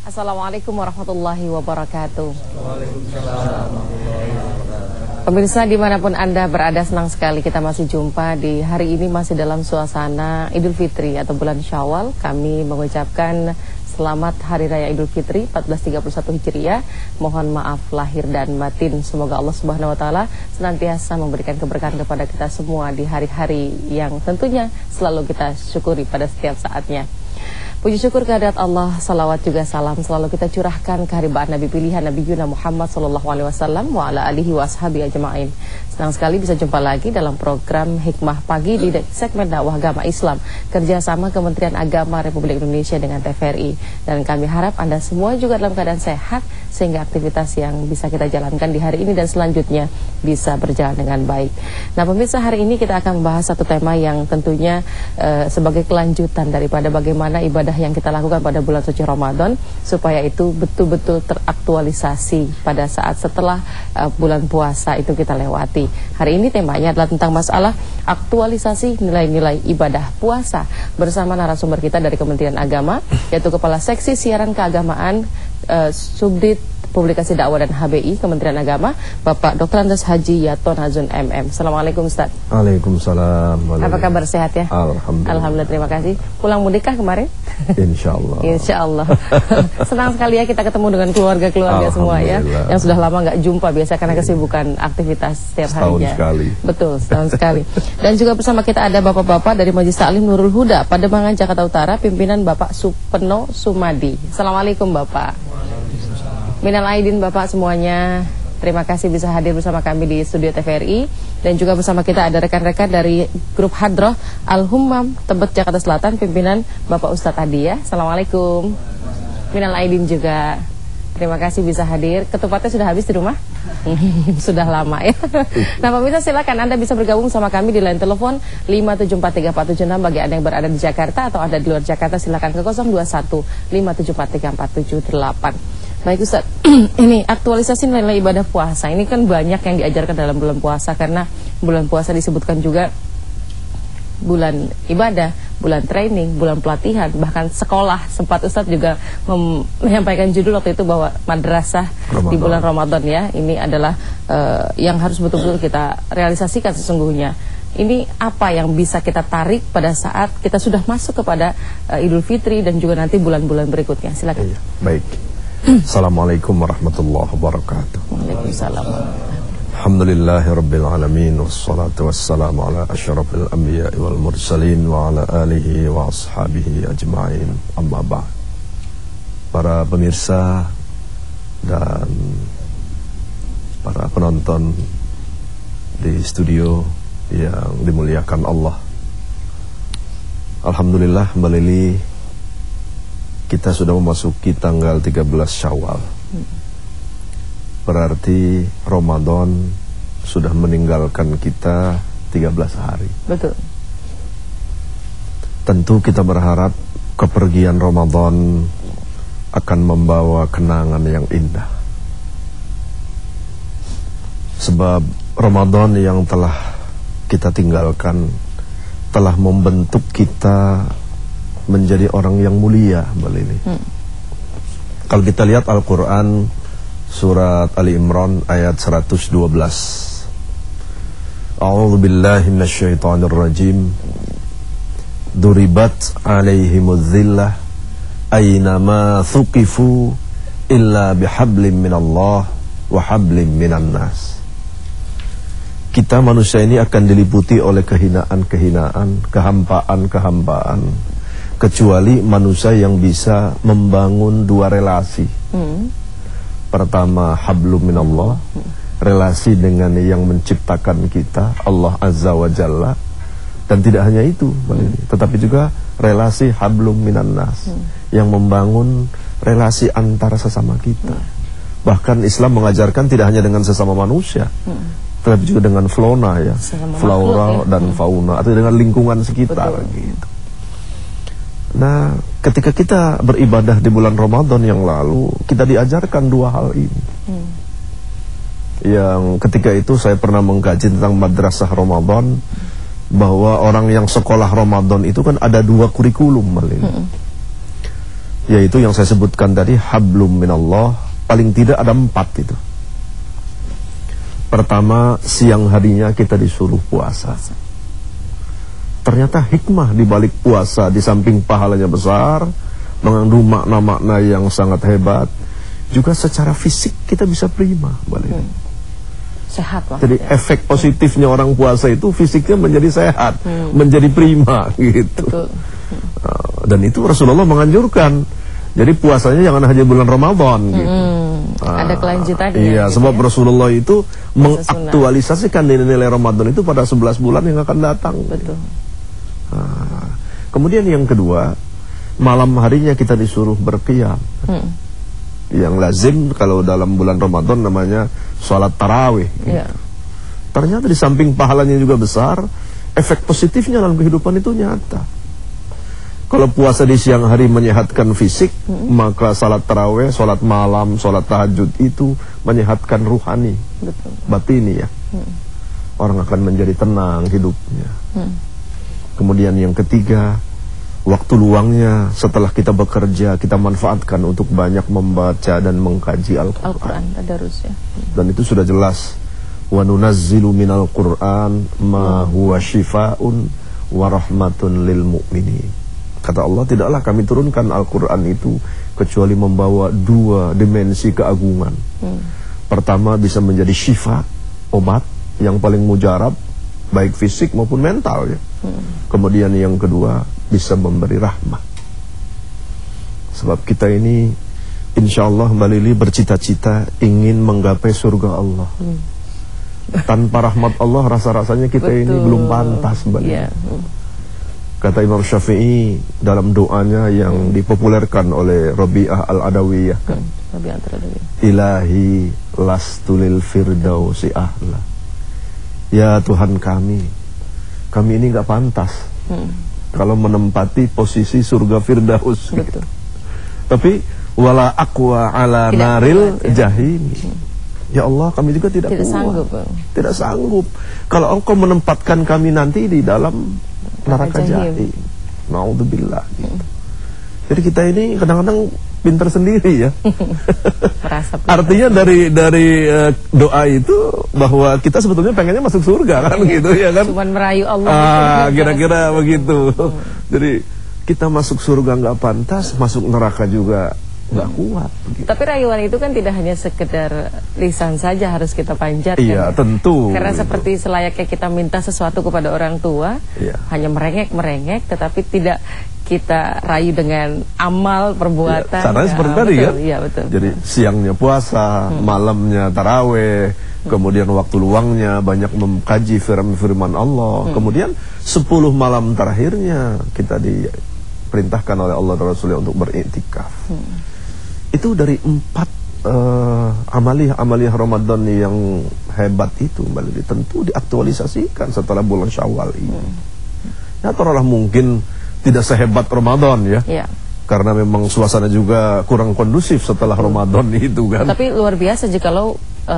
Assalamualaikum warahmatullahi wabarakatuh. Pemirsa dimanapun Anda berada, senang sekali kita masih jumpa di hari ini masih dalam suasana Idul Fitri atau bulan Syawal. Kami mengucapkan selamat Hari Raya Idul Fitri 1431 Hijriah. Mohon maaf lahir dan batin. Semoga Allah Subhanahu wa taala senantiasa memberikan keberkahan kepada kita semua di hari-hari yang tentunya selalu kita syukuri pada setiap saatnya. Puji syukur kehadirat Allah, salawat juga salam selalu kita curahkan keharibaan Nabi pilihan Nabi Yuna Muhammad sallallahu alaihi wasallam wa ala alihi wa ashabi ajma'in. Senang sekali bisa jumpa lagi dalam program Hikmah Pagi di segmen dakwah agama Islam kerjasama Kementerian Agama Republik Indonesia dengan TVRI. Dan kami harap Anda semua juga dalam keadaan sehat sehingga aktivitas yang bisa kita jalankan di hari ini dan selanjutnya bisa berjalan dengan baik. Nah pemirsa, hari ini kita akan membahas satu tema yang tentunya sebagai kelanjutan daripada bagaimana ibadah yang kita lakukan pada bulan suci Ramadan supaya itu betul-betul teraktualisasi pada saat setelah bulan puasa itu kita lewati. Hari ini temanya adalah tentang masalah aktualisasi nilai-nilai ibadah puasa bersama narasumber kita dari Kementerian Agama, yaitu Kepala Seksi Siaran Keagamaan Subdit Publikasi Dakwah dan HBI Kementerian Agama, Bapak Dr. Andes Haji Yaton Hazun MM. Assalamualaikum Ustaz. Waalaikumsalam. Apa kabar, sehat ya? Alhamdulillah. Alhamdulillah, terima kasih. Pulang mudik kah kemarin? Insyaallah. Insyaallah. Senang sekali ya kita ketemu dengan keluarga-keluarga semua ya, yang sudah lama nggak jumpa biasa karena kesibukan aktivitas setiap harinya. Setahun sekali. Betul, setahun sekali. Dan juga bersama kita ada bapak-bapak dari Majelis Taklim Nurul Huda Pademangan Jakarta Utara, pimpinan Bapak Supeno Sumadi. Assalamualaikum Bapak. Minal aidin Bapak semuanya. Terima kasih bisa hadir bersama kami di studio TVRI. Dan juga bersama kita ada rekan-rekan dari grup Hadroh Al-Hummam Tebet Jakarta Selatan, pimpinan Bapak Ustadz Adi ya. Assalamualaikum. Minal aidin juga. Terima kasih bisa hadir. Ketupatnya sudah habis di rumah? Sudah lama ya. Nah pemirsa, silakan Anda bisa bergabung sama kami di line telepon 5743476 bagi Anda yang berada di Jakarta atau ada di luar Jakarta, silakan ke 0215743478. Baik Ustaz, ini aktualisasi nilai ibadah puasa. Ini kan banyak yang diajarkan dalam bulan puasa, karena bulan puasa disebutkan juga bulan ibadah, bulan training, bulan pelatihan, bahkan sekolah. Sempat Ustaz juga menyampaikan judul waktu itu bahwa madrasah Ramadan. Di bulan Ramadan ya. Ini adalah yang harus betul-betul kita realisasikan sesungguhnya. Ini apa yang bisa kita tarik pada saat kita sudah masuk kepada Idul Fitri dan juga nanti bulan-bulan berikutnya. Silakan. Iya, baik. Assalamualaikum warahmatullahi wabarakatuh. Waalaikumsalam. Alhamdulillahirabbil alamin, wassalatu wassalamu ala asyrafil anbiya'i wal mursalin wa ala alihi wa ashabihi ajma'in. Amma ba'd. Para pemirsa dan para penonton di studio yang dimuliakan Allah, alhamdulillah kembali kita sudah memasuki tanggal 13 Syawal. Berarti Ramadan sudah meninggalkan kita 13 hari. Betul. Tentu kita berharap kepergian Ramadan akan membawa kenangan yang indah. Sebab Ramadan yang telah kita tinggalkan telah membentuk kita menjadi orang yang mulia, Mbak Lili. Kalau kita lihat Al-Quran surat Ali Imran ayat 112, A'udzu billahi minasyaitonir rajim, duribat alaihimudz zillah aynama thuqifu illa bihablim minallah wa hablim minan nas. Kita manusia ini akan diliputi oleh kehinaan-kehinaan, kehampaan-kehampaan, kecuali manusia yang bisa membangun dua relasi. Pertama, hablum minallah, relasi dengan yang menciptakan kita, Allah Azza wa Jalla. Dan tidak hanya itu, tetapi juga relasi hablum minan nas, yang membangun relasi antara sesama kita. Bahkan Islam mengajarkan tidak hanya dengan sesama manusia, tetapi juga dengan flora ya, flora dan fauna, atau dengan lingkungan sekitar gitu. Nah, ketika kita beribadah di bulan Ramadan yang lalu, kita diajarkan dua hal ini. Yang ketika itu saya pernah mengkaji tentang madrasah Ramadan, bahwa orang yang sekolah Ramadan itu kan ada dua kurikulum. yaitu yang saya sebutkan tadi, hablum minallah. Paling tidak ada 4 itu. Pertama, siang harinya kita disuruh puasa. Ternyata hikmah di balik puasa, di samping pahalanya besar, mengandung makna-makna yang sangat hebat, juga secara fisik kita bisa prima, sehat lah. Jadi efek positifnya orang puasa itu fisiknya menjadi sehat, menjadi prima gitu. Betul. Dan itu Rasulullah menganjurkan. Jadi puasanya jangan hanya bulan Ramadan gitu. Ada kelanjutannya. Iya, gitu sebab ya. Rasulullah itu mengaktualisasikan nilai-nilai Ramadan itu pada 11 bulan yang akan datang. Betul. Kemudian yang kedua, malam harinya kita disuruh berqiyam. Yang lazim kalau dalam bulan Ramadan namanya sholat tarawih. Iya. Ternyata di samping pahalanya juga besar, efek positifnya dalam kehidupan itu nyata. Kalau puasa di siang hari menyehatkan fisik, maka salat tarawih, sholat malam, sholat tahajud itu menyehatkan ruhani. Betul. Batini ya. Orang akan menjadi tenang hidupnya. Kemudian yang ketiga, waktu luangnya setelah kita bekerja, kita manfaatkan untuk banyak membaca dan mengkaji Al-Quran. Tadarus ya. Dan itu sudah jelas. Wa nunazzilu minal Qur'an ma huwa shifaa'un wa rahmatun lil mu'minin. Kata Allah, tidaklah kami turunkan Al-Quran itu kecuali membawa 2 dimensi keagungan. Pertama, bisa menjadi syifa, obat yang paling mujarab, baik fisik maupun mental ya. Kemudian yang kedua, bisa memberi rahmat. Sebab kita ini insya Allah Mbak Lili bercita-cita ingin menggapai surga Allah. Tanpa rahmat Allah rasa-rasanya kita ini belum pantas Mbak Lili. Kata Imam Syafi'i dalam doanya yang dipopulerkan oleh Rabi'ah Al-Adawiyah kan, Ilahi lastulil firdausi ahla. Ya Tuhan kami ini gak pantas kalau menempati posisi surga Firdaus gitu. Tapi wala aqwa ala naril jahim. Ya Allah, kami juga tidak kuat, tidak sanggup kalau Engkau menempatkan kami nanti di dalam neraka jahim. Naudzubillah gitu. Jadi kita ini kadang-kadang pintar sendiri ya. Artinya dari doa itu bahwa kita sebetulnya pengennya masuk surga kan gitu ya kan. Cuman merayu Allah. Kira-kira begitu. Jadi kita masuk surga nggak pantas, masuk neraka juga nggak kuat begitu. Tapi rayuan itu kan tidak hanya sekedar lisan saja harus kita panjatkan. Iya, tentu. Karena seperti selayaknya kita minta sesuatu kepada orang tua, hanya merengek-merengek, tetapi tidak kita rayu dengan amal perbuatan. Caranya seperti tadi kan. Iya, betul. Jadi siangnya puasa, malamnya taraweh, kemudian waktu luangnya banyak mengkaji firman Allah. Kemudian 10 malam terakhirnya kita diperintahkan oleh Allah dan Rasulnya untuk beriktikaf. Itu dari 4 amaliyah Ramadan yang hebat itu Mbak Lili, tentu diaktualisasikan setelah bulan Syawal ini. Ya taruhlah mungkin tidak sehebat Ramadan ya. Karena memang suasana juga kurang kondusif setelah Ramadan itu kan. Tapi luar biasa jikalau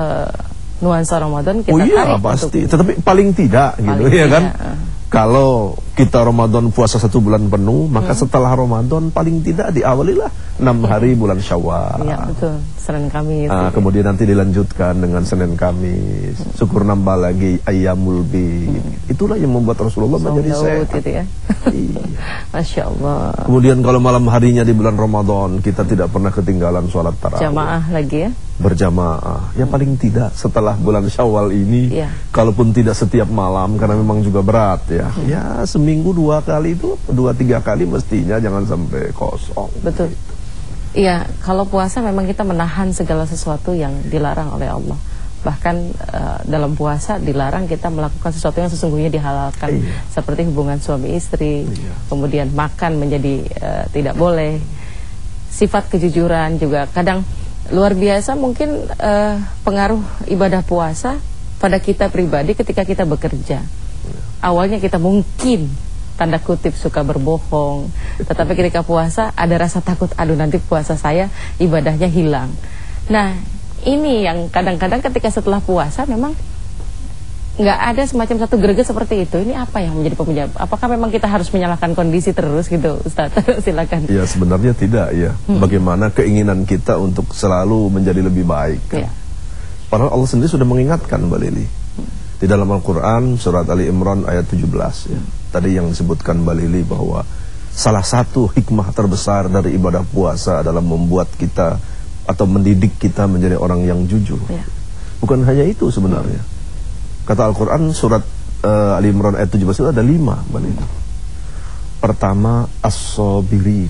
nuansa Ramadan kita tarik. Pasti. Tetapi paling tidak gitu ya kan. Kalau kita Ramadan puasa 1 bulan penuh, maka setelah Ramadan paling tidak diawalilah 6 hari bulan Syawal. Iya betul, Senin Kamis. Kemudian nanti dilanjutkan dengan Senin Kamis. Syukur nambah lagi Ayyamul Bid. Itulah yang membuat Rasulullah menjadi sehat. Gitu ya. Iya. Masya Allah. Kemudian kalau malam harinya di bulan Ramadan, kita tidak pernah ketinggalan sholat tarawih. Jamaah lagi ya. Berjamaah. Ya paling tidak setelah bulan Syawal ini, kalaupun tidak setiap malam karena memang juga berat ya. Ya seminggu 2 kali itu, 2-3 kali mestinya jangan sampai kosong. Betul. Iya, kalau puasa memang kita menahan segala sesuatu yang dilarang oleh Allah. Bahkan dalam puasa dilarang kita melakukan sesuatu yang sesungguhnya dihalalkan. Seperti hubungan suami istri, kemudian makan menjadi tidak boleh. Sifat kejujuran juga kadang luar biasa mungkin pengaruh ibadah puasa pada kita pribadi ketika kita bekerja. Awalnya kita mungkin tanda kutip suka berbohong, tetapi ketika puasa ada rasa takut, aduh nanti puasa saya ibadahnya hilang. Nah ini yang kadang-kadang ketika setelah puasa memang nggak ada semacam satu greget seperti itu. Ini apa yang menjadi penyebab? Apakah memang kita harus menyalahkan kondisi terus gitu, Ustaz? Silakan. Ya sebenarnya tidak ya. Bagaimana keinginan kita untuk selalu menjadi lebih baik kan? Padahal Allah sendiri sudah mengingatkan Mbak Lili. Di dalam Al-Quran surat Ali Imran ayat 17 ya. Tadi yang disebutkan Mbak Lili bahwa salah satu hikmah terbesar dari ibadah puasa adalah membuat kita atau mendidik kita menjadi orang yang jujur. Bukan hanya itu sebenarnya. Kata Al-Quran surat Ali Imran ayat 17 itu ada 5 Mbak Lili. Pertama as-sabirin.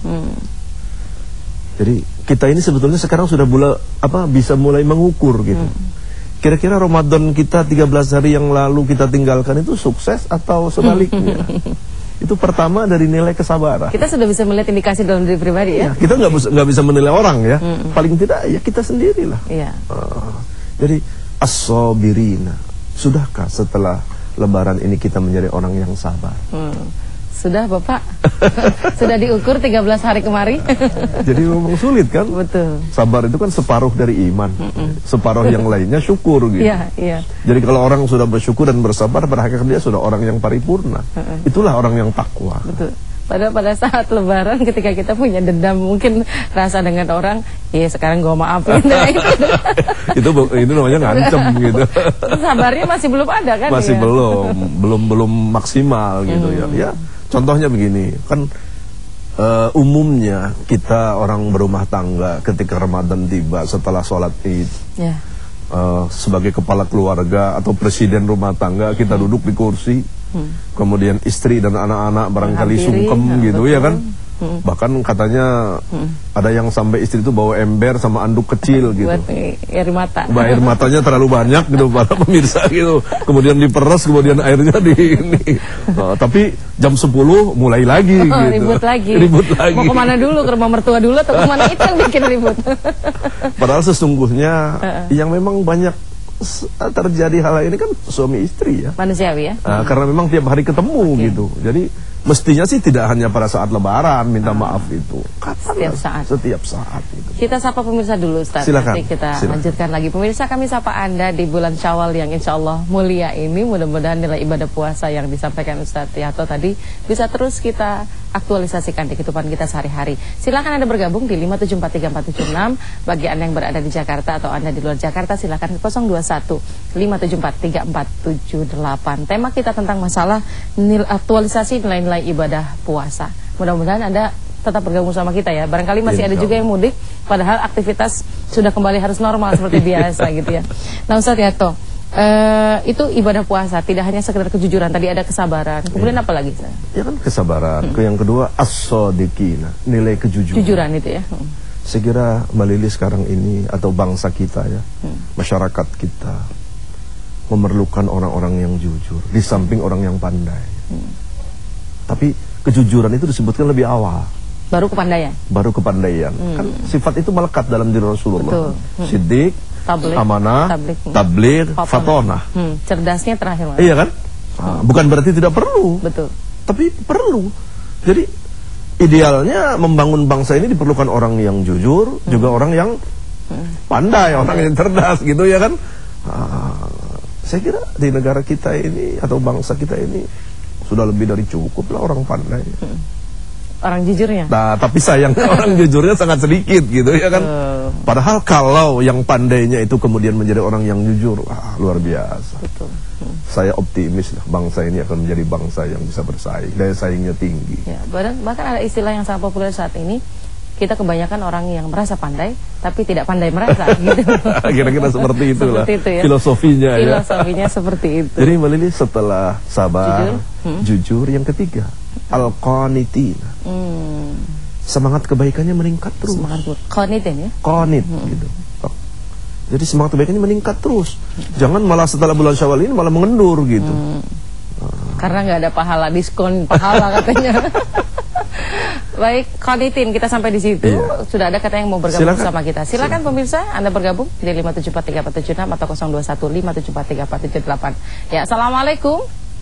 Jadi kita ini sebetulnya sekarang sudah bisa mulai mengukur gitu. Kira-kira Ramadan kita 13 hari yang lalu kita tinggalkan itu sukses atau sebaliknya? Itu pertama dari nilai kesabaran. Kita sudah bisa melihat indikasi dalam diri pribadi ya. Kita nggak bisa menilai orang ya. Paling tidak ya kita sendirilah. Jadi as-sabirina. Sudahkah setelah Lebaran ini kita menjadi orang yang sabar? Sudah Bapak. Sudah diukur 13 hari kemarin. Jadi memang sulit kan? Betul. Sabar itu kan separuh dari iman. Separuh yang lainnya syukur gitu. Iya. Jadi kalau orang sudah bersyukur dan bersabar, pada hakikatnya dia sudah orang yang paripurna. Itulah orang yang takwa. Betul. Padahal pada saat Lebaran ketika kita punya dendam mungkin rasa dengan orang, ya sekarang gua maafin. itu namanya ngancem gitu. Sabarnya masih belum ada kan? Masih belum maksimal gitu ya. Contohnya begini, kan umumnya kita orang berumah tangga ketika Ramadan tiba setelah sholat Id, sebagai kepala keluarga atau presiden rumah tangga, kita duduk di kursi, kemudian istri dan anak-anak barangkali sungkem gitu ya kan. Bahkan katanya ada yang sampai istri itu bawa ember sama anduk kecil gitu. Buat air mata. Air matanya terlalu banyak gitu para pemirsa gitu. Kemudian diperes, kemudian airnya di ini. Tapi jam 10 mulai lagi gitu. Ribut lagi. Mau kemana dulu? Ke rumah mertua dulu atau kemana? Itu yang bikin ribut. Padahal sesungguhnya yang memang banyak terjadi hal ini kan suami istri ya. Manusiawi ya. Karena memang tiap hari ketemu gitu. Jadi mestinya sih tidak hanya pada saat Lebaran minta maaf itu. Setiap saat itu. Kita sapa pemirsa dulu Ustaz. Silakan. Nanti kita lanjutkan lagi. Pemirsa, kami sapa Anda di bulan Syawal yang insya Allah mulia ini. Mudah-mudahan nilai ibadah puasa yang disampaikan Ustaz Tiato tadi bisa terus kita aktualisasikan di kehidupan kita sehari-hari. Silakan Anda bergabung di 5743476. Bagi Anda yang berada di Jakarta atau Anda di luar Jakarta, silakan ke 021-574-3478. Tema kita tentang masalah aktualisasi nilai-nilai ibadah puasa. Mudah-mudahan Anda tetap bergabung sama kita ya. Barangkali masih ada juga yang mudik, padahal aktivitas sudah kembali harus normal seperti biasa gitu ya. Nah Ustaz Tiato, itu ibadah puasa tidak hanya sekedar kejujuran, tadi ada kesabaran. Kemudian apa lagi? Ya kan kesabaran. Yang kedua as-shadiqina, nilai kejujuran. Kejujuran itu ya. Saya kira Mbak Lili sekarang ini atau bangsa kita ya, masyarakat kita memerlukan orang-orang yang jujur di samping orang yang pandai. Tapi kejujuran itu disebutkan lebih awal. Baru kepandaian. Baru kepandaian. Kan sifat itu melekat dalam diri Rasulullah. Siddiq, amanah, tabligh, fatonah. Cerdasnya terakhir. Iya kan? Bukan berarti tidak perlu. Betul. Tapi perlu. Jadi idealnya membangun bangsa ini diperlukan orang yang jujur, juga orang yang pandai, orang yang cerdas gitu ya kan. Saya kira di negara kita ini atau bangsa kita ini sudah lebih dari cukup lah orang pandai. Orang jujurnya. Nah, tapi sayangnya orang jujurnya sangat sedikit gitu ya kan. Padahal kalau yang pandainya itu kemudian menjadi orang yang jujur, luar biasa. Betul. Saya optimis lah bangsa ini akan menjadi bangsa yang bisa bersaing, daya saingnya tinggi. Ya, bahkan ada istilah yang sangat populer saat ini. Kita kebanyakan orang yang merasa pandai, tapi tidak pandai merasa gitu. Kira-kira seperti itulah. Seperti itu ya. Filosofinya ya. Filosofinya seperti itu. Jadi Mbak Lili setelah sabar, jujur, yang ketiga al-qanitina. Semangat kebaikannya meningkat terus. Semangat qanitin ya. Qanit gitu. Jadi semangat kebaikannya meningkat terus. Jangan malah setelah bulan Syawal ini malah mengendur gitu. Karena nggak ada pahala, diskon pahala katanya. Baik, qanitin, kita sampai di situ. Sudah ada kata yang mau bergabung sama kita. Silakan pemirsa, Anda bergabung di 5743476 atau 0215743478. Ya, assalamualaikum.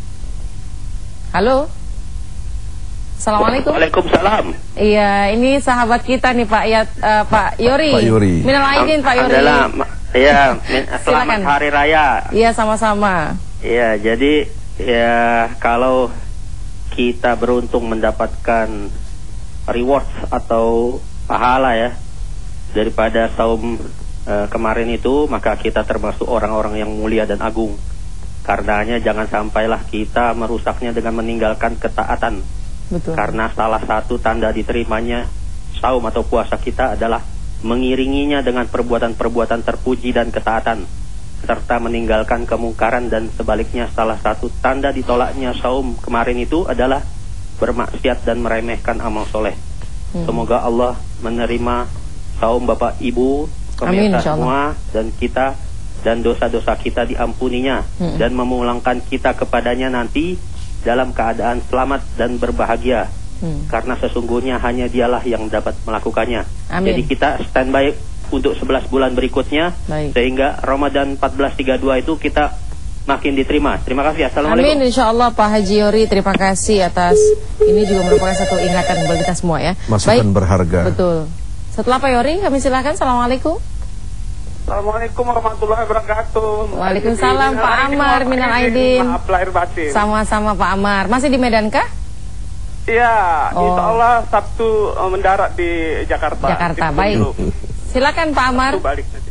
Halo. Assalamualaikum. Waalaikumsalam. Iya, ini sahabat kita nih Pak Pak Yori. Pak Yori. Minal aidin Pak Yori. Selamat Hari Raya. Iya, sama-sama. Ya, jadi ya kalau kita beruntung mendapatkan rewards atau pahala ya daripada saum kemarin itu, maka kita termasuk orang-orang yang mulia dan agung. Karenanya jangan sampailah kita merusaknya dengan meninggalkan ketaatan. Betul. Karena salah satu tanda diterimanya saum atau puasa kita adalah mengiringinya dengan perbuatan-perbuatan terpuji dan ketaatan, serta meninggalkan kemungkaran. Dan sebaliknya, salah satu tanda ditolaknya saum kemarin itu adalah bermaksiat dan meremehkan amal soleh. Semoga Allah menerima saum Bapak Ibu pemirsa semua, dan kita dan dosa-dosa kita diampuninya, dan memulangkan kita kepadanya nanti dalam keadaan selamat dan berbahagia. Karena sesungguhnya hanya dialah yang dapat melakukannya. Amin. Jadi kita standby untuk 11 bulan berikutnya. Baik. Sehingga Ramadan 1432 itu kita makin diterima. Terima kasih. Assalamualaikum. Amin, insyaallah Pak Haji Yori, terima kasih atas ini juga merupakan satu ingatan bagi kita semua ya. Masukan berharga. Betul. Setelah Pak Yori kami silakan. Assalamualaikum. Assalamualaikum warahmatullahi wabarakatuh. Waalaikumsalam Pak Amar, minal aidin. Maaf lahir batin. Sama-sama Pak Amar. Masih di Medan kah? Iya, insya Allah Sabtu mendarat di Jakarta. Jakarta, baik. Silakan Pak Amar. Balik nanti.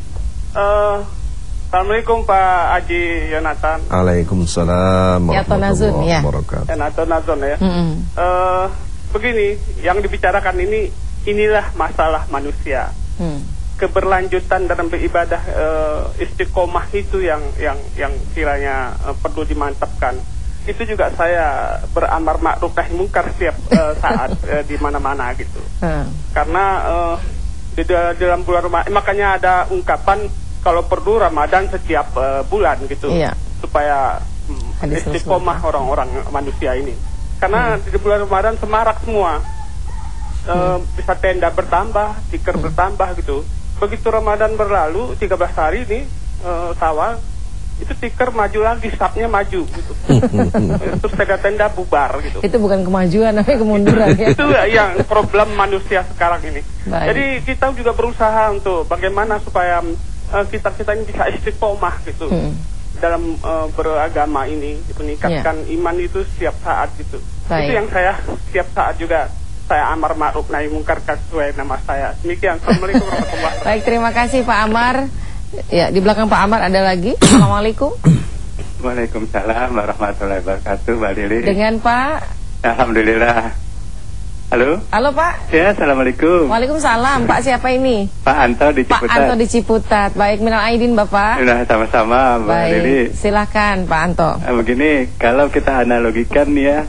Assalamualaikum Pak Haji Yonatan. Waalaikumsalam warahmatullahi wabarakatuh. Yonatan ya. Begini, yang dibicarakan inilah masalah manusia. Keberlanjutan dalam beribadah, istiqomah itu yang kiranya perlu dimantapkan. Itu juga saya beramar ma'ruf nahi munkar setiap saat di mana-mana gitu. Karena di dalam bulan Ramadan, makanya ada ungkapan kalau perlu Ramadan setiap bulan gitu. Iya. Supaya istiqomah orang-orang manusia ini. Karena di bulan Ramadan semarak semua. Bisa tenda bertambah, tikar bertambah gitu. Begitu Ramadan berlalu 13 hari ini Syawal, itu tikar maju lagi, sapnya maju gitu. Terus tenda-tenda bubar gitu. Itu bukan kemajuan, tapi kemunduran ya. Itu yang problem manusia sekarang ini. Baik. Jadi kita juga berusaha untuk bagaimana supaya kita ini bisa istiqomah gitu dalam beragama ini, meningkatkan iman itu setiap saat gitu. Baik. Itu yang saya setiap saat juga saya amar ma'ruf nahi munkar sesuai nama saya. Demikian. Assalamualaikum warahmatullahi wabarakatuh. Baik, terima kasih Pak Amar. Ya, di belakang Pak Amar ada lagi. Assalamualaikum. Waalaikumsalam warahmatullahi wabarakatuh, Mbak Lili. Dengan Pak. Alhamdulillah. Halo. Halo Pak. Ya, assalamualaikum. Waalaikumsalam. Pak siapa ini? Pak Anto di Ciputat. Pak Anto di Ciputat. Baik, minal aidin Bapak. Sudah sama-sama, Mbak Lili. Baik, silakan Pak Anto. Begini, kalau kita analogikan ya,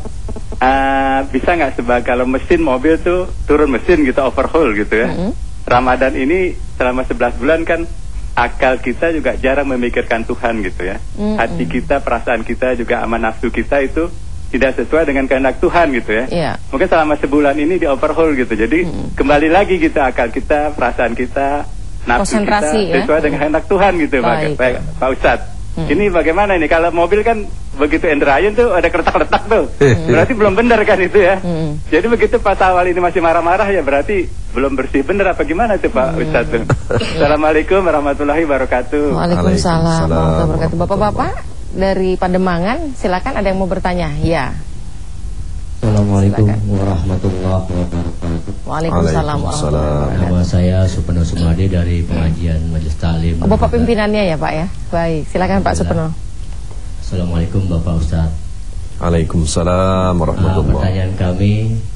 bisa nggak kalau mesin mobil tuh turun mesin gitu, overhaul gitu ya. Ramadan ini selama 11 bulan kan akal kita juga jarang memikirkan Tuhan gitu ya. Hati kita, perasaan kita juga sama nafsu kita itu tidak sesuai dengan kehendak Tuhan gitu ya. Iya. Mungkin selama sebulan ini di overhaul gitu. Jadi kembali lagi gitu akal kita, perasaan kita, nafsu kita sesuai dengan kehendak Tuhan gitu. Pak Ustadz. Ini bagaimana ini? Kalau mobil kan begitu endrayan tuh ada kertak-kertak tuh. Berarti belum benar kan itu ya. Jadi begitu pas awal ini masih marah-marah ya berarti belum bersih benar apa gimana tuh Pak Ustadz tuh. Assalamualaikum warahmatullahi wabarakatuh. Waalaikumsalam warahmatullahi wabarakatuh. Bapak-bapak dari Pademangan silakan, ada yang mau bertanya? Ya. Assalamualaikum warahmatullahi wabarakatuh. Waalaikumsalam warahmatullahi wabarakatuh. Nama saya Supeno Sumade dari pengajian Majelis Ta'lim. Bapak pimpinannya ya Pak ya. Baik, silakan Pak Supeno. Assalamualaikum Bapak Ustadz. Waalaikumsalam warahmatullahi wabarakatuh. Pertanyaan kami,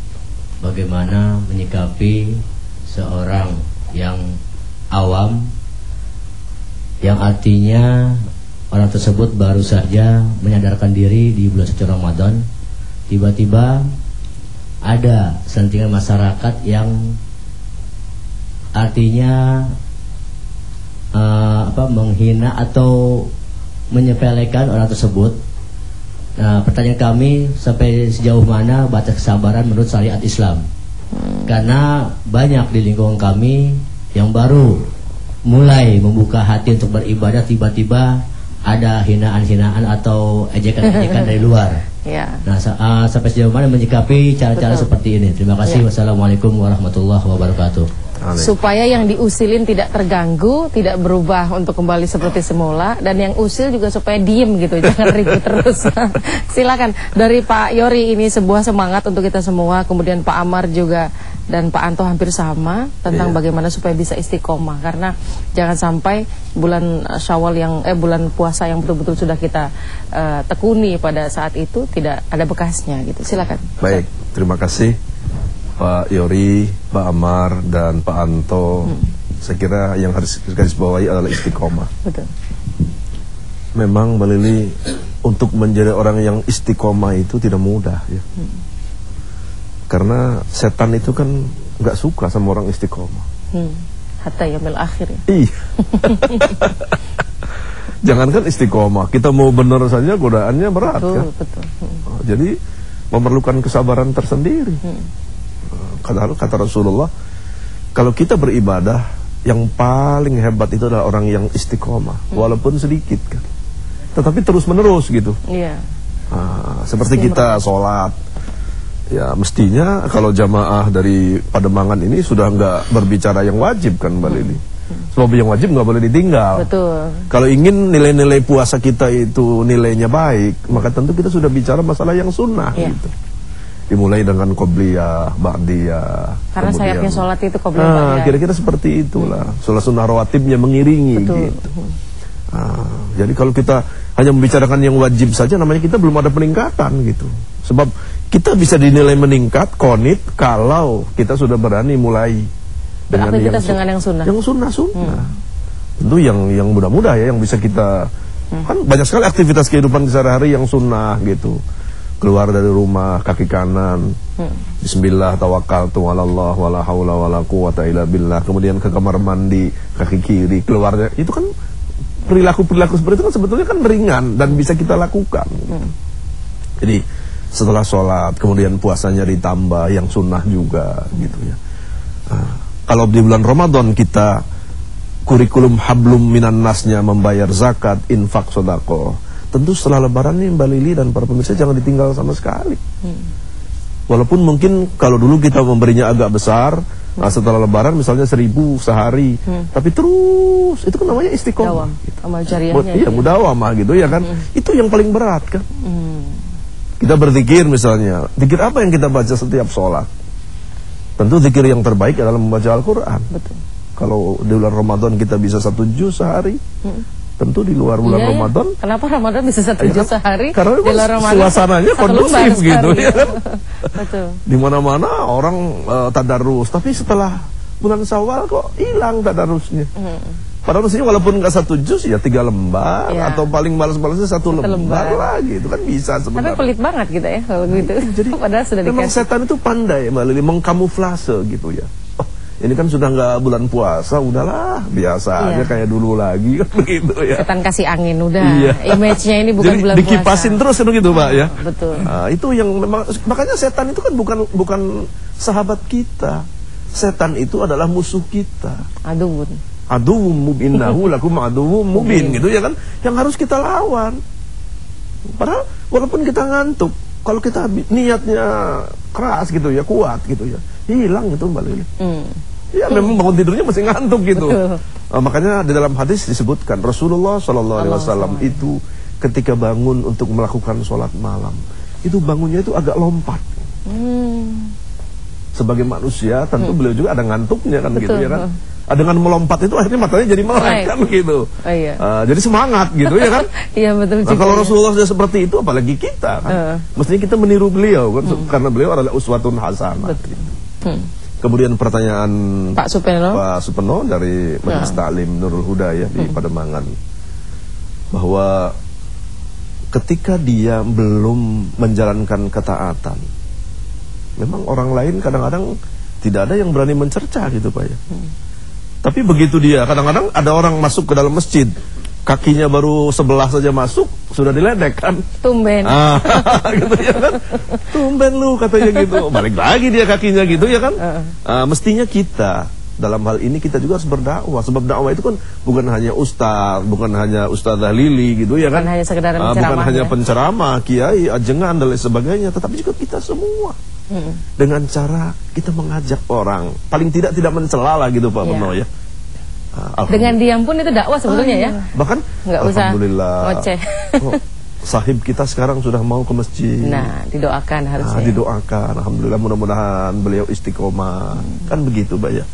bagaimana menyikapi seorang yang awam, yang artinya orang tersebut baru saja menyadarkan diri di bulan suci Ramadan, tiba-tiba ada sentimen masyarakat yang artinya menghina atau menyepelekan orang tersebut. Nah, pertanyaan kami, sampai sejauh mana batas kesabaran menurut syariat Islam? Karena banyak di lingkungan kami yang baru mulai membuka hati untuk beribadah, tiba-tiba ada hinaan-hinaan atau ejekan-ejekan dari luar. Ya. Nah, sampai sejauh mana menyikapi cara-cara seperti ini? Terima kasih. Wassalamualaikum warahmatullahi wabarakatuh. Supaya yang diusilin tidak terganggu, tidak berubah untuk kembali seperti semula, dan yang usil juga supaya diem gitu, jangan ribut terus. Silakan dari Pak Yori, ini sebuah semangat untuk kita semua. Kemudian Pak Amar juga dan Pak Anto hampir sama tentang bagaimana supaya bisa istiqomah, karena jangan sampai bulan Syawal bulan puasa yang betul-betul sudah kita tekuni pada saat itu tidak ada bekasnya gitu. Silakan. Baik, terima kasih Pak Yori, Pak Amar, dan Pak Anto. Saya kira yang harus garis bawahi adalah istiqomah. Betul. Memang Mbak Lili, untuk menjadi orang yang istiqomah itu tidak mudah ya. Karena setan itu kan nggak suka sama orang istiqomah. Hatta yaumil akhir ya. Iya. Jangankan istiqomah, kita mau benar saja godaannya berat. Betul, kan? betul. Jadi memerlukan kesabaran tersendiri. Kata Rasulullah, kalau kita beribadah, yang paling hebat itu adalah orang yang istiqomah, walaupun sedikit kan, tetapi terus menerus gitu. Iya. Seperti kita sholat, ya mestinya kalau jamaah dari Pademangan ini sudah nggak berbicara yang wajib kan Mbak Lili. Sebab yang wajib nggak boleh ditinggal. Betul. Kalau ingin nilai-nilai puasa kita itu nilainya baik, maka tentu kita sudah bicara masalah yang sunnah gitu. Dimulai dengan qobliyah, ba'diyah. Karena sayapnya sholat itu qobliyah, ba'diyah. Kira-kira seperti itulah. Sholat sunnah rawatibnya mengiringi. Betul. Gitu. Jadi kalau kita hanya membicarakan yang wajib saja, namanya kita belum ada peningkatan gitu. Sebab kita bisa dinilai meningkat, konit, kalau kita sudah berani mulai dengan yang sunnah. Yang sunnah. Tentu yang mudah-mudah ya, yang bisa kita kan banyak sekali aktivitas kehidupan sehari-hari yang sunnah gitu. Keluar dari rumah kaki kanan, bismillah tawakkaltu 'alallah wala haula wala quwata illa billah. Kemudian ke kamar mandi kaki kiri, keluarnya itu kan perilaku-perilaku seperti itu kan sebetulnya kan ringan dan bisa kita lakukan. Jadi setelah sholat kemudian puasanya ditambah yang sunnah juga gitu ya. Kalau di bulan Ramadan kita kurikulum hablum minan nasnya membayar zakat, infak, sedekah. Tentu setelah lebaran nih Mbak Lili dan para pemirsa jangan ditinggal sama sekali. Walaupun mungkin kalau dulu kita memberinya agak besar, setelah lebaran misalnya 1.000 sehari, tapi terus itu kan namanya istiqomah. Gitu. Amal jariahnya. Iya, mudawamah gitu ya kan. Itu yang paling berat kan. Kita berzikir misalnya, zikir apa yang kita baca setiap sholat? Tentu zikir yang terbaik adalah membaca Al-Quran. Betul. Kalau di bulan Ramadan kita bisa 1 juz sehari, tentu di luar bulan Ramadan. Kenapa Ramadan bisa 1 juz sehari? Karena di luar Ramadan suasananya kondusif gitu ya kan. Betul. Di mana-mana orang tadarus, tapi setelah bulan Syawal kok hilang tadarusnya. Padahal mestinya walaupun nggak 1 juz ya 3 lembar atau paling malas-malasnya 1 lembar lagi, itu kan bisa sebenarnya. Tapi pelit banget kita ya kalau gitu. Jadi padahal sudah memang dikasih. setan itu pandai Mbak Lili mengkamuflase gitu ya. Ini kan sudah nggak bulan puasa, udahlah biasa aja kayak dulu lagi kan begitu ya. Setan kasih angin udah. Image-nya ini bukan jadi bulan dikipasin puasa. terus gitu Pak ya. Betul. Itu yang memang makanya setan itu kan bukan sahabat kita. Setan itu adalah musuh kita. Aduwwum mubinnahu lakum aduwwum mubin gitu ya kan. Yang harus kita lawan. Padahal walaupun kita ngantuk, kalau kita niatnya keras gitu ya, kuat gitu ya, hilang itu Mbak Lili. Ya memang bangun tidurnya masih ngantuk gitu. Makanya di dalam hadis disebutkan Rasulullah SAW itu ketika bangun untuk melakukan sholat malam, itu bangunnya itu agak lompat. Sebagai manusia tentu beliau juga ada ngantuknya kan. Gitu ya kan. Dengan melompat itu akhirnya matanya jadi melek kan gitu. Jadi semangat gitu ya kan. Iya betul juga. Kalau Rasulullah sudah seperti itu, apalagi kita kan. Mestinya kita meniru beliau kan, karena beliau adalah uswatun hasanah. Kemudian pertanyaan Pak Supeno dari Majelis Ta'lim Nurul Huda ya di Pademangan, bahwa ketika dia belum menjalankan ketaatan, memang orang lain kadang-kadang tidak ada yang berani mencerca gitu Pak ya. Tapi begitu dia, kadang-kadang ada orang masuk ke dalam masjid, kakinya baru sebelah saja masuk, sudah diledek kan. Tumben. Gitu ya kan. Tumben lu katanya gitu. Balik lagi dia kakinya gitu ya kan. Mestinya kita dalam hal ini kita juga harus berdakwah. Sebab dakwah itu kan bukan hanya ustaz, bukan hanya ustazah Lili gitu ya kan. Bukan hanya sekedar penceramah. Bukan hanya penceramah, kiai, ajengan dan lain sebagainya, tetapi juga kita semua. Dengan cara kita mengajak orang, paling tidak mencela lah gitu Pak Peno ya. Dengan diam pun itu dakwah sebetulnya ya. Bahkan nggak usah alhamdulillah. ngoceh. Sahib kita sekarang sudah mau ke masjid. Nah, didoakan harusnya. Didoakan. Alhamdulillah, mudah-mudahan beliau istiqomah. Kan begitu, Mbak ya.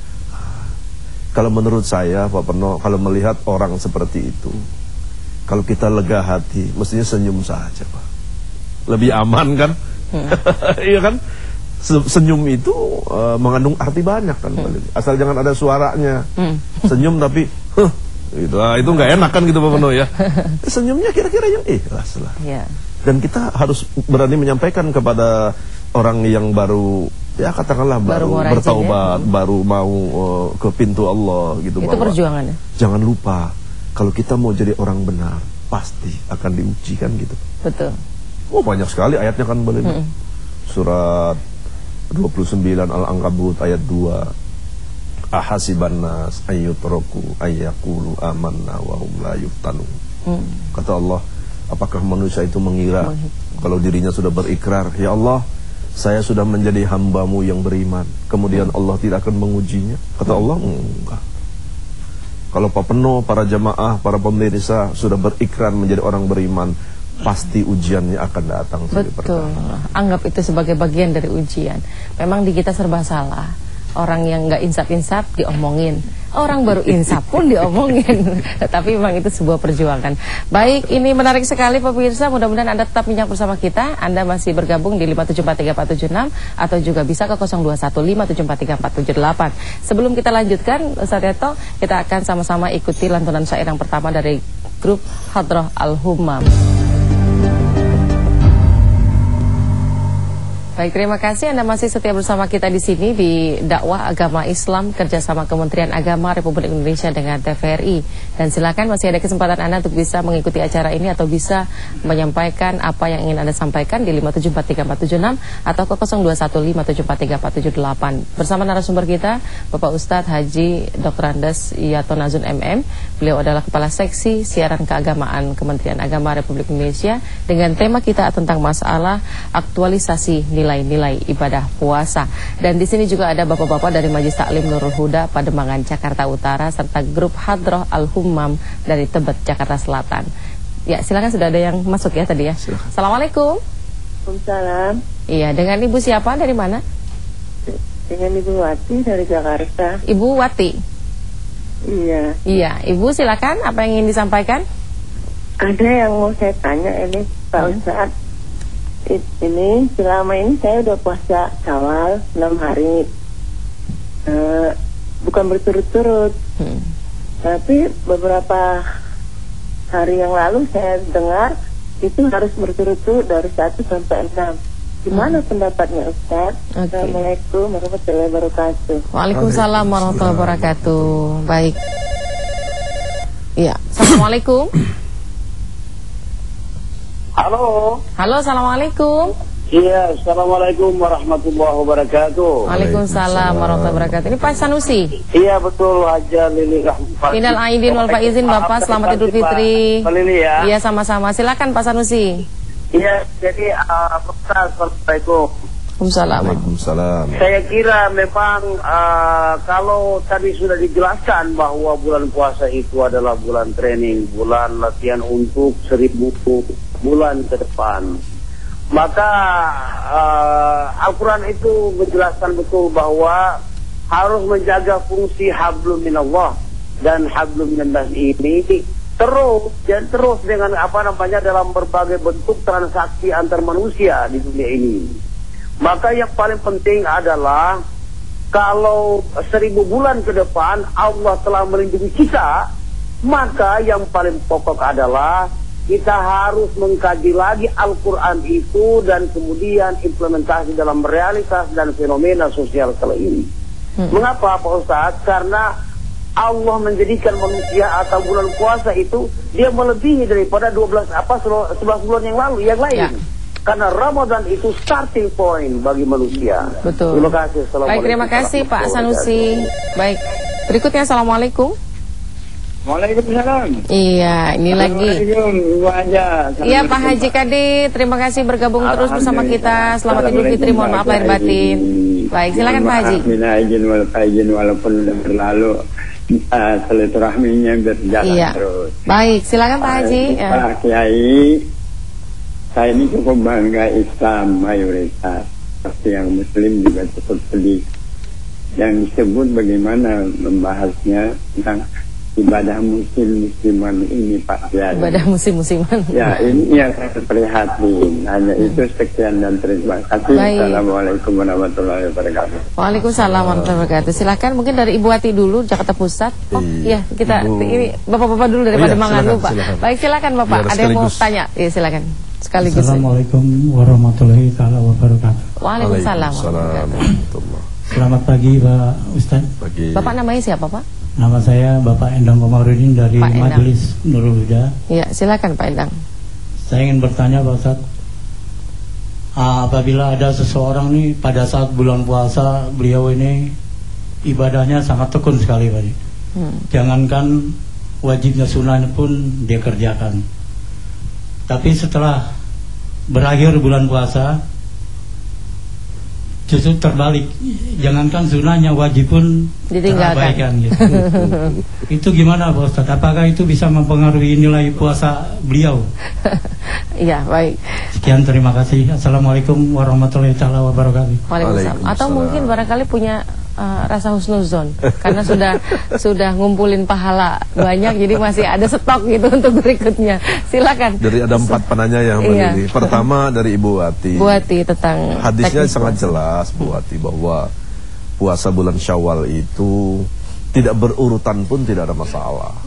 Kalau menurut saya, Pak Peno, kalau melihat orang seperti itu, kalau kita lega hati, mestinya senyum saja, Pak. Lebih aman kan? Iya kan? Senyum itu mengandung arti banyak kan, asal jangan ada suaranya. Senyum tapi gitu. Itu nggak enak kan gitu Pak Peno ya. Senyumnya kira-kira yang ikhlas lah. Dan kita harus berani menyampaikan kepada orang yang baru, ya katakanlah baru bertaubat, baru mau ke pintu Allah gitu. Itu perjuangannya. Jangan lupa, kalau kita mau jadi orang benar, pasti akan diuji kan gitu. Betul. Banyak sekali ayatnya kan boleh. Surat 29 Al-Ankabut ayat 2. Ahasiban nas ayyutraku ayyaqulu amanna wa hum la yuftanun. Kata Allah, apakah manusia itu mengira kalau dirinya sudah berikrar, ya Allah, saya sudah menjadi hambamu yang beriman, kemudian Allah tidak akan mengujinya? Kata Allah, enggak. Kalau Pak Peno, para jamaah, para pemirsa sudah berikrar menjadi orang beriman, pasti ujiannya akan datang. Betul. Anggap itu sebagai bagian dari ujian. Memang di kita serba salah. Orang yang nggak insaf-insaf diomongin, orang baru insaf pun diomongin. Tapi memang itu sebuah perjuangan. Baik, ini menarik sekali pemirsa. Mudah-mudahan Anda tetap menyimak bersama kita. Anda masih bergabung di 5743476 atau juga bisa ke 0215743478. Sebelum kita lanjutkan, Ustaz Reto, kita akan sama-sama ikuti lantunan syair yang pertama dari grup Hadroh Al-Hummam. Baik, terima kasih Anda masih setia bersama kita di sini di Dakwah Agama Islam kerjasama Kementerian Agama Republik Indonesia dengan TVRI. Dan silakan masih ada kesempatan Anda untuk bisa mengikuti acara ini atau bisa menyampaikan apa yang ingin Anda sampaikan di 5743476 atau ke 0215743478. Bersama narasumber kita Bapak Ustadz Haji Dr. Andes Yaton Azun MM. Beliau adalah Kepala Seksi Siaran Keagamaan Kementerian Agama Republik Indonesia dengan tema kita tentang masalah aktualisasi nilai-nilai ibadah puasa. Dan di sini juga ada bapak-bapak dari Majelis Taklim Nurul Huda Pademangan Jakarta Utara serta grup Hadroh Al-Hummam dari Tebet Jakarta Selatan. Ya, silakan, sudah ada yang masuk ya tadi ya. Silakan. Assalamualaikum. Waalaikumsalam. Iya, dengan Ibu siapa, dari mana? Dengan Ibu Wati dari Jakarta. Ibu Wati. Iya. Iya, Ibu silakan, apa yang ingin disampaikan? Ada yang mau saya tanya ini Pak Ustadz. Ini selama ini saya udah puasa Syawal 6 hari, bukan berturut-turut, tapi beberapa hari yang lalu saya dengar itu harus berturut-turut dari 1 sampai 6. Gimana pendapatnya Ustaz? Assalamualaikum warahmatullahi wabarakatuh. Waalaikumsalam warahmatullahi wabarakatuh. Baik. Iya, assalamualaikum. Halo. Halo, assalamualaikum. Iya, assalamualaikum warahmatullahi wabarakatuh. Waalaikumsalam warahmatullahi wabarakatuh. Ini Pak Sanusi. Iya betul, Haja Lili Rahmat. Minal aidin wal faizin Bapak, selamat Idul Fitri. Pak Lili ya. Iya, sama-sama. Silakan Pak Sanusi. Iya, jadi Assalamualaikum. Waalaikumsalam. Saya kira memang kalau tadi sudah dijelaskan bahwa bulan puasa itu adalah bulan training, bulan latihan untuk 1000 bulan ke depan. Maka Al-Quran itu menjelaskan betul bahwa harus menjaga fungsi hablum minallah dan hablum minannas ini terus dengan dalam berbagai bentuk transaksi antar manusia di dunia ini. Maka yang paling penting adalah kalau 1000 bulan ke depan Allah telah melindungi kita, maka yang paling pokok adalah kita harus mengkaji lagi Al-Quran itu dan kemudian implementasi dalam realitas dan fenomena sosial kali ini. Mengapa Pak Ustadz? Karena Allah menjadikan manusia atau bulan puasa itu dia melebihi daripada 11 bulan yang lalu yang lain. Karena Ramadan itu starting point bagi manusia. Betul. Terima kasih. Baik, terima kasih Pak Sanusi. Baik, berikutnya Assalamualaikum. Waalaikumsalam. Iya, ini lagi. Iya Pak Haji Kadi, terima kasih bergabung terus bersama kita. Selamat Idul Fitri, mohon maaf lahir batin. Baik, silakan Pak Haji. Izin walaupun udah berlalu, silaturahminya berjalan terus. Baik, silakan Pak Haji. Pak Kiai, saya ini cukup bangga Islam mayoritas, seperti yang Muslim juga cukup sedih. Yang disebut bagaimana membahasnya tentang ibadah musliman ini Pak Kiai. Ibadah musliman. Ya, ini yang saya prihatin. Hanya itu, sekian dan terima kasih. Assalamualaikum warahmatullahi wabarakatuh. Waalaikumsalam warahmatullahi wabarakatuh. Silakan mungkin dari Ibu Wati dulu, Jakarta Pusat. Oh iya, kita ini Bapak-bapak dulu daripada Manganu Pak. Baik, silakan Bapak. Ada yang mau tanya? Iya, silakan. Sekaligus. Assalamualaikum warahmatullahi wabarakatuh. Waalaikumsalam warahmatullahi wabarakatuh. Selamat pagi Pak Ustaz. Pagi. Bapak namanya siapa Pak? Nama saya Bapak Endang Komarudin dari Majelis Nurul Huda. Iya, silakan Pak Endang. Saya ingin bertanya Pak Ustaz, apabila ada seseorang nih pada saat bulan puasa, beliau ini ibadahnya sangat tekun sekali Pak. Jangankan wajibnya sunnahnya pun dia kerjakan. Tapi setelah berakhir bulan puasa, justru terbalik, jangankan sunnahnya, wajib pun terabaikan gitu. Itu gimana Pak Ustaz? Apakah itu bisa mempengaruhi nilai puasa beliau? Iya, baik. Sekian, terima kasih. Assalamualaikum warahmatullahi wabarakatuh. Waalaikumsalam. Atau mungkin barangkali punya rasa husnuzon karena sudah ngumpulin pahala banyak, jadi masih ada stok gitu untuk berikutnya. Silakan. Dari ada 4 penanya yang begini. Pertama dari Ibu Wati. Bu Wati tentang hadisnya sangat jelas Bu Wati, bahwa puasa bulan Syawal itu tidak berurutan pun tidak ada masalah.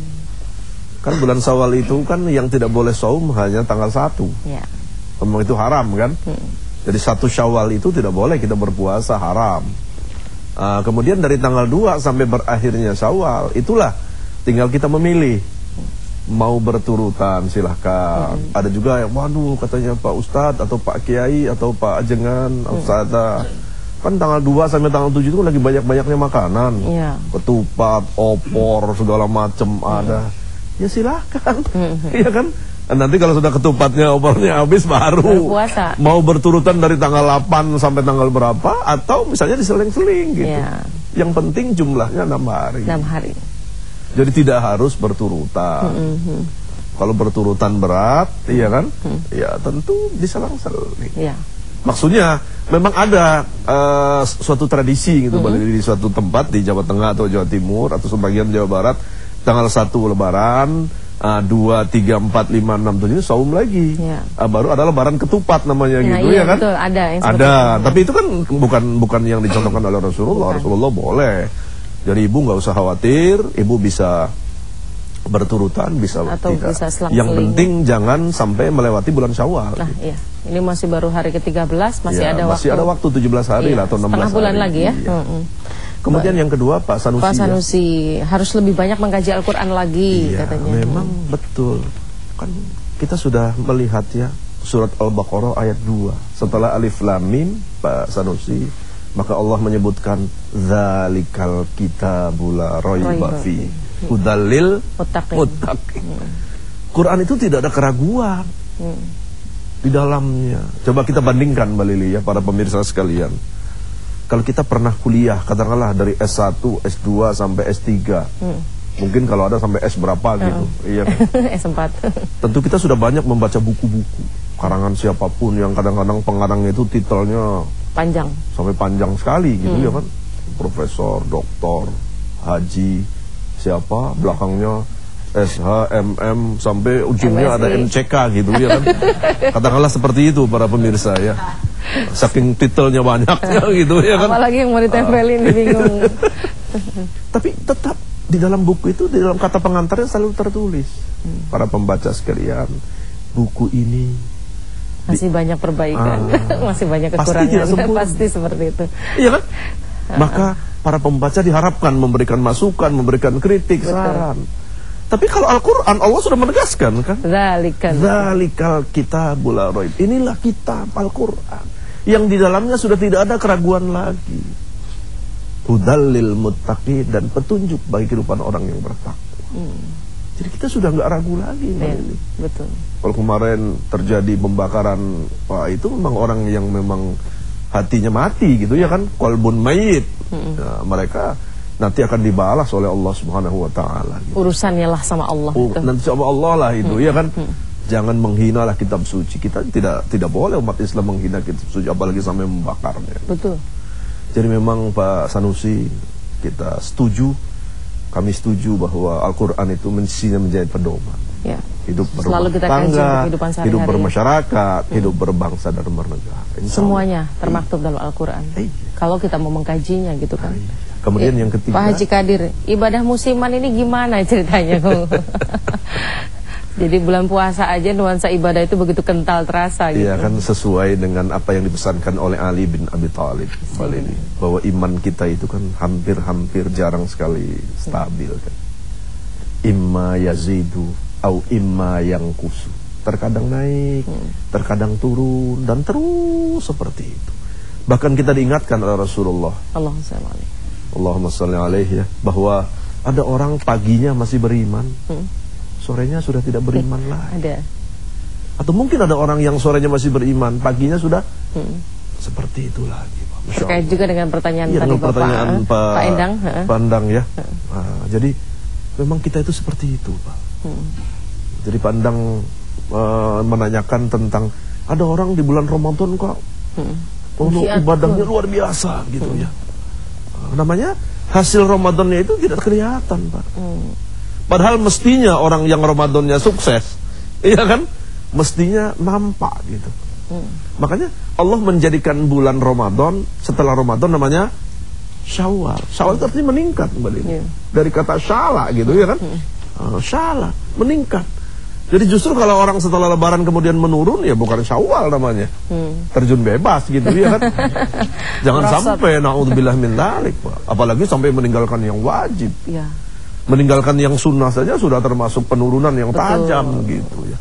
Kan bulan Syawal itu kan yang tidak boleh saum hanya tanggal 1. Ya. Memang itu haram kan? Jadi 1 Syawal itu tidak boleh kita berpuasa, haram. Kemudian dari tanggal 2 sampai berakhirnya Syawal, itulah tinggal kita memilih mau berturutan, silahkan. Ada juga yang waduh katanya Pak Ustadz atau Pak Kiai atau Pak Ajengan, Ustadzah, kan tanggal 2 sampai tanggal 7 itu lagi banyak-banyaknya makanan, ketupat, opor, segala macam ada. Ya silahkan, iya kan? Nanti kalau sudah ketupatnya, opornya habis baru mau berturutan dari tanggal 8 sampai tanggal berapa, atau misalnya diseling-seling gitu. Yang penting jumlahnya 6 hari. 6 hari. Jadi tidak harus berturutan. Kalau berturutan berat, iya kan? Ya tentu diselang-seling. Maksudnya memang ada suatu tradisi gitu, di suatu tempat di Jawa Tengah atau Jawa Timur atau sebagian Jawa Barat, tanggal 1 Lebaran, 2, 3, 4, 5, 6, 7 saum lagi. Baru ada lebaran ketupat namanya gitu, ya kan? Betul, ada yang tapi itu kan bukan yang dicontohkan oleh Rasulullah. Rasulullah boleh. Jadi ibu nggak usah khawatir, ibu bisa berturutan, bisa atau tidak. Bisa yang penting jangan sampai melewati bulan Syawal. Nah, iya. Ini masih baru hari ke-13, masih ada waktu. Masih ada waktu 17 hari lah atau 16 setengah bulan hari lagi ya. Kemudian yang kedua Pak Sanusi. Pak Sanusi harus lebih banyak mengkaji Al-Quran lagi, katanya. Memang betul. Kan kita sudah melihat ya surat Al-Baqarah ayat 2. Setelah Alif Lam Mim, Pak Sanusi, maka Allah menyebutkan Dzalikal kitabul la raiba fi hudallil muttaqin. Quran itu tidak ada keraguan di dalamnya. Coba kita bandingkan Mbak Lili ya, para pemirsa sekalian. Kalau kita pernah kuliah, katakanlah dari S1, S2 sampai S3, mungkin kalau ada sampai S berapa gitu, iya kan? S4. Tentu kita sudah banyak membaca buku-buku karangan siapapun yang kadang-kadang pengarangnya itu titelnya panjang, sampai panjang sekali gitu, ya kan? Profesor, doktor, haji, siapa belakangnya SH, MM, sampai ujungnya ada MCK gitu, ya kan? Katakanlah seperti itu para pemirsa ya. Saking titelnya banyaknya gitu, ya kan? Apalagi yang mau ditempelin, bingung. Tapi tetap di dalam buku itu, di dalam kata pengantarnya selalu tertulis, para pembaca sekalian, buku ini masih banyak perbaikan, masih banyak kekurangan, pasti seperti itu. Iya kan? Maka para pembaca diharapkan memberikan masukan, memberikan kritik, saran. Tapi kalau Al-Quran, Allah sudah menegaskan kan, Dzalikal kitabul la raib. Inilah kitab Al-Quran yang di dalamnya sudah tidak ada keraguan lagi. Hudal lil muttaqin, dan petunjuk bagi kehidupan orang yang bertakwa. Jadi kita sudah nggak ragu lagi. Betul. Kalau kemarin terjadi pembakaran, wah itu memang orang yang memang hatinya mati gitu ya kan, qalbun mayit. Nah, mereka nanti akan dibalas oleh Allah Subhanahu wa taala gitu. Urusannya lah sama Allah. Nanti sama Allah lah itu ya kan. Jangan menghinalah kitab suci. Kita tidak boleh umat Islam menghina kitab suci, apalagi sampai membakarnya. Betul. Jadi memang Pak Sanusi, kita setuju, kami setuju bahwa Al-Qur'an itu mestinya menjadi pedoman. Ya. Hidup berumah tangga, hidup bermasyarakat, hidup berbangsa dan bernegara. Semuanya termaktub dalam Al-Qur'an. Kalau kita mau mengkajinya gitu kan. Kemudian yang ketiga, Pak Haji Kadir, ibadah musiman ini gimana ceritanya? Jadi bulan puasa aja nuansa ibadah itu begitu kental terasa gitu. Iya kan, sesuai dengan apa yang dipesankan oleh Ali bin Abi Thalib, bahwa iman kita itu kan hampir-hampir jarang sekali stabil kan. Imma yazidu au imma yanqusu. Terkadang naik, terkadang turun, dan terus seperti itu. Bahkan kita diingatkan oleh Rasulullah, Allahumma sholli alaihi, ya, bahwa ada orang paginya masih beriman, sorenya sudah tidak beriman lagi. Ada. Atau mungkin ada orang yang sorenya masih beriman, paginya sudah seperti itu lagi. Terkait juga dengan pertanyaan tadi Pak Endang. Pandang ya. Jadi memang kita itu seperti itu, Pak. Jadi Pandang menanyakan tentang ada orang di bulan Ramadan kok ibadahnya luar biasa gitu ya. Namanya hasil Ramadannya itu tidak kelihatan, Pak. Padahal mestinya orang yang Ramadannya sukses, iya kan, mestinya nampak gitu. Makanya Allah menjadikan bulan Ramadan, setelah Ramadan namanya Syawal. Syawal itu artinya meningkat kembali. Dari kata syala gitu ya kan. Syala, meningkat. Jadi justru kalau orang setelah Lebaran kemudian menurun, ya bukan Syawal namanya, terjun bebas gitu ya kan. Jangan sampai naudzubillah min dzalik, Pak. Apalagi sampai meninggalkan yang wajib. Ya. Meninggalkan yang sunnah saja sudah termasuk penurunan yang tajam gitu ya.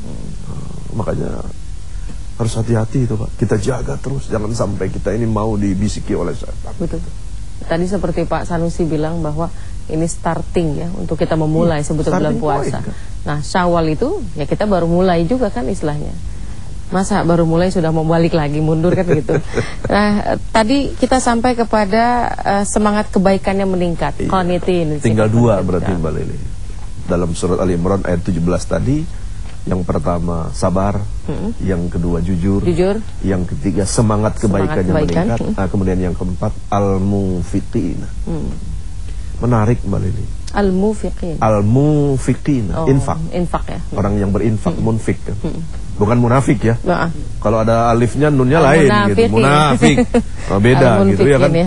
Makanya harus hati-hati itu, Pak. Kita jaga terus, jangan sampai kita ini mau dibisiki oleh setan. Betul. Tadi seperti Pak Sanusi bilang bahwa ini starting ya, untuk kita memulai sebetulnya bulan puasa. Nah, Syawal itu ya kita baru mulai juga kan istilahnya. Masa baru mulai sudah mau balik lagi, mundur kan gitu. Nah, tadi kita sampai kepada semangat kebaikannya meningkat. Qanitin. Tinggal dua berarti Mbak Lili. Dalam surat Ali Imran ayat 17 tadi, yang pertama sabar, yang kedua jujur, yang ketiga semangat kebaikannya meningkat. Kemudian yang keempat al-mufiqin. Menarik Mbak Lili. Al-mufiqin. Al-mufiqin, infak ya. Orang yang berinfak, munfik kan. Bukan munafik ya. Kalau ada alifnya nunnya lain gitu. Munafik. Beda gitu ya kan.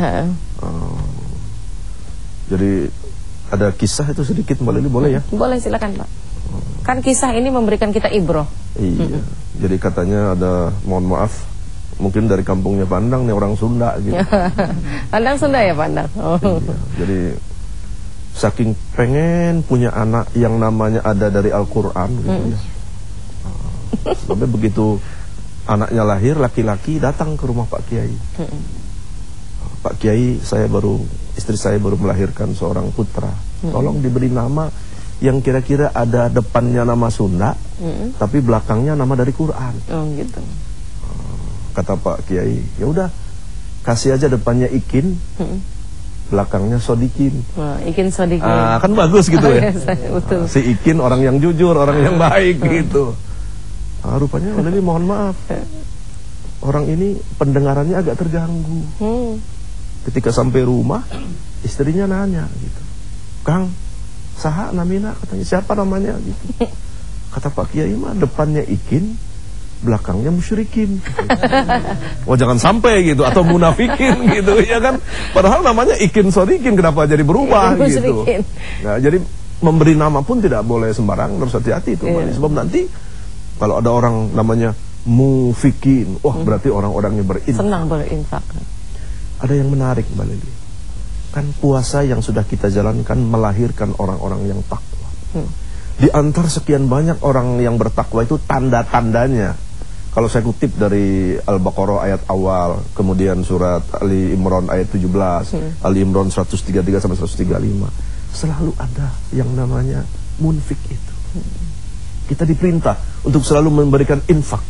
Jadi ada kisah itu sedikit Mbak Lili, boleh ya? Boleh, silakan Pak. Kan kisah ini memberikan kita ibroh. Iya. Jadi katanya ada, mohon maaf, mungkin dari kampungnya Pandang nih, orang Sunda gitu. Pandang Sunda ya, Pandang. Iya. Jadi saking pengen punya anak yang namanya ada dari Al-Qur'an gitu ya. Sampai begitu anaknya lahir laki-laki, datang ke rumah Pak Kiai. Pak Kiai, istri saya baru melahirkan seorang putra. Tolong diberi nama yang kira-kira ada depannya nama Sunda, tapi belakangnya nama dari Quran. Oh gitu. Kata Pak Kiai, ya udah kasih aja depannya Ikin, belakangnya Sodikin. Ikin Sodikin. Kan bagus gitu ya. Betul. Si Ikin orang yang jujur, orang yang baik gitu. Rupanya ini mohon maaf, orang ini pendengarannya agak terganggu. Ketika sampai rumah, istrinya nanya gitu, Kang, saha namina, katanya, siapa namanya gitu. Kata Pak Kiai mah depannya Ikin, belakangnya musyrikin. Oh jangan sampai gitu, atau munafikin gitu ya kan. Padahal namanya Ikin Sodikin, kenapa jadi berubah gitu. Nah, jadi memberi nama pun tidak boleh sembarang, harus hati-hati itu. Sebab nanti kalau ada orang namanya mufikin, wah berarti orang-orang yang berinfak. Senang berinfak. Ada yang menarik Mbak Lili. Kan puasa yang sudah kita jalankan melahirkan orang-orang yang takwa. Di antara sekian banyak orang yang bertakwa itu tanda-tandanya. Kalau saya kutip dari Al-Baqarah ayat awal, kemudian surat Ali Imran ayat 17, Ali Imran 133 sampai 135, selalu ada yang namanya munfik itu. Kita diperintah untuk selalu memberikan infak.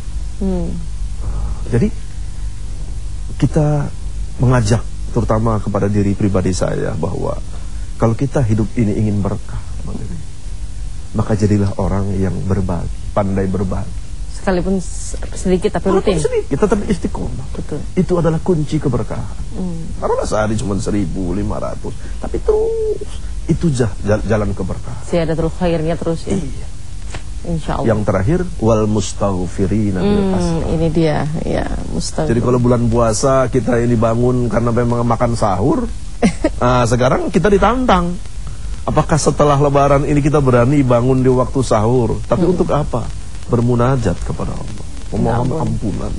Jadi kita mengajak terutama kepada diri pribadi saya bahwa kalau kita hidup ini ingin berkah, maka jadilah orang yang berbagi, pandai berbagi. Sekalipun sedikit tapi rutin. Sedikit, tetap istiqomah. Betul. Itu adalah kunci keberkahan. Taruhlah sehari cuma 1.500, tapi terus itu jalan keberkahan. Ziyadatul khairnya terus ya. Iya. Insya Allah. Yang terakhir wal mustaghfirina bil ashar. Ini dia, ya mustaghfir. Jadi kalau bulan puasa kita ini bangun karena memang makan sahur. Nah, sekarang kita ditantang. Apakah setelah lebaran ini kita berani bangun di waktu sahur? Tapi untuk apa? Bermunajat kepada Allah, memohon ampunan.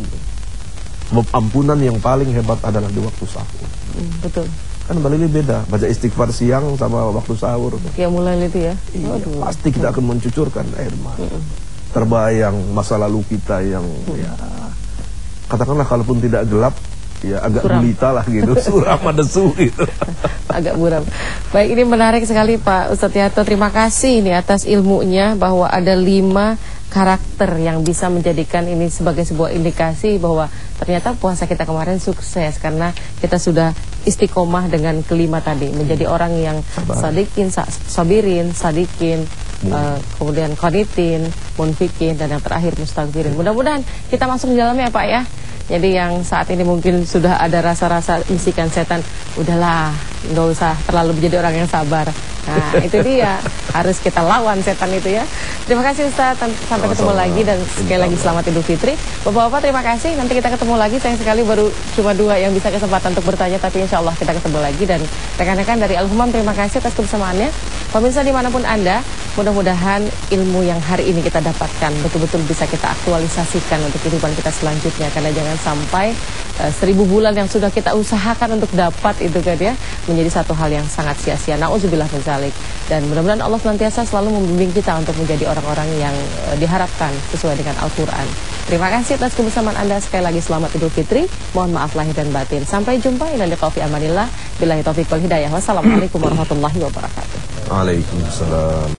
Sebab ampunan yang paling hebat adalah di waktu sahur. Betul. Kan balik beda, baca istighfar siang sama waktu sahur. Ya mulai itu ya. Iya, pasti kita akan mencucurkan air mata. Terbayang masa lalu kita yang ya, katakanlah kalaupun tidak gelap, ya agak gulita lah gitu, suram desu gitu. Agak buram. Baik, ini menarik sekali Pak Ustadz Yahto. Terima kasih ini atas ilmunya bahwa ada 5 karakter yang bisa menjadikan ini sebagai sebuah indikasi bahwa ternyata puasa kita kemarin sukses karena kita sudah istiqomah dengan kelima tadi, menjadi orang yang sadikin, sabirin, sadikin, kemudian qanitin, munfikin, dan yang terakhir mustaghfirin. Mudah-mudahan kita masuk di dalamnya Pak ya. Jadi yang saat ini mungkin sudah ada rasa-rasa bisikan setan, udahlah, nggak usah terlalu menjadi orang yang sabar. Nah itu dia, harus kita lawan setan itu ya. Terima kasih Ustaz, sampai ketemu lagi dan sekali lagi selamat Idul Fitri. Bapak-bapak terima kasih, nanti kita ketemu lagi. Sayang sekali baru cuma 2 yang bisa kesempatan untuk bertanya, tapi insya Allah kita ketemu lagi. Dan rekan-rekan dari Al-Humam terima kasih atas kebersamaannya. Pemirsa dimanapun Anda, mudah-mudahan ilmu yang hari ini kita dapatkan betul-betul bisa kita aktualisasikan untuk kehidupan kita selanjutnya. Karena jangan sampai 1000 bulan yang sudah kita usahakan untuk dapat itu kan ya, menjadi satu hal yang sangat sia-sia. Na'udzubillah min dzalik. Dan mudah-mudahan Allah senantiasa selalu membimbing kita untuk menjadi orang-orang yang diharapkan sesuai dengan Al-Quran. Terima kasih atas kebersamaan Anda. Sekali lagi selamat Idul Fitri. Mohon maaf lahir dan batin. Sampai jumpa. Ila liqa fi amanillah. Billahi taufiq wal hidayah. Wassalamualaikum warahmatullahi wabarakatuh. Waalaikumsalam.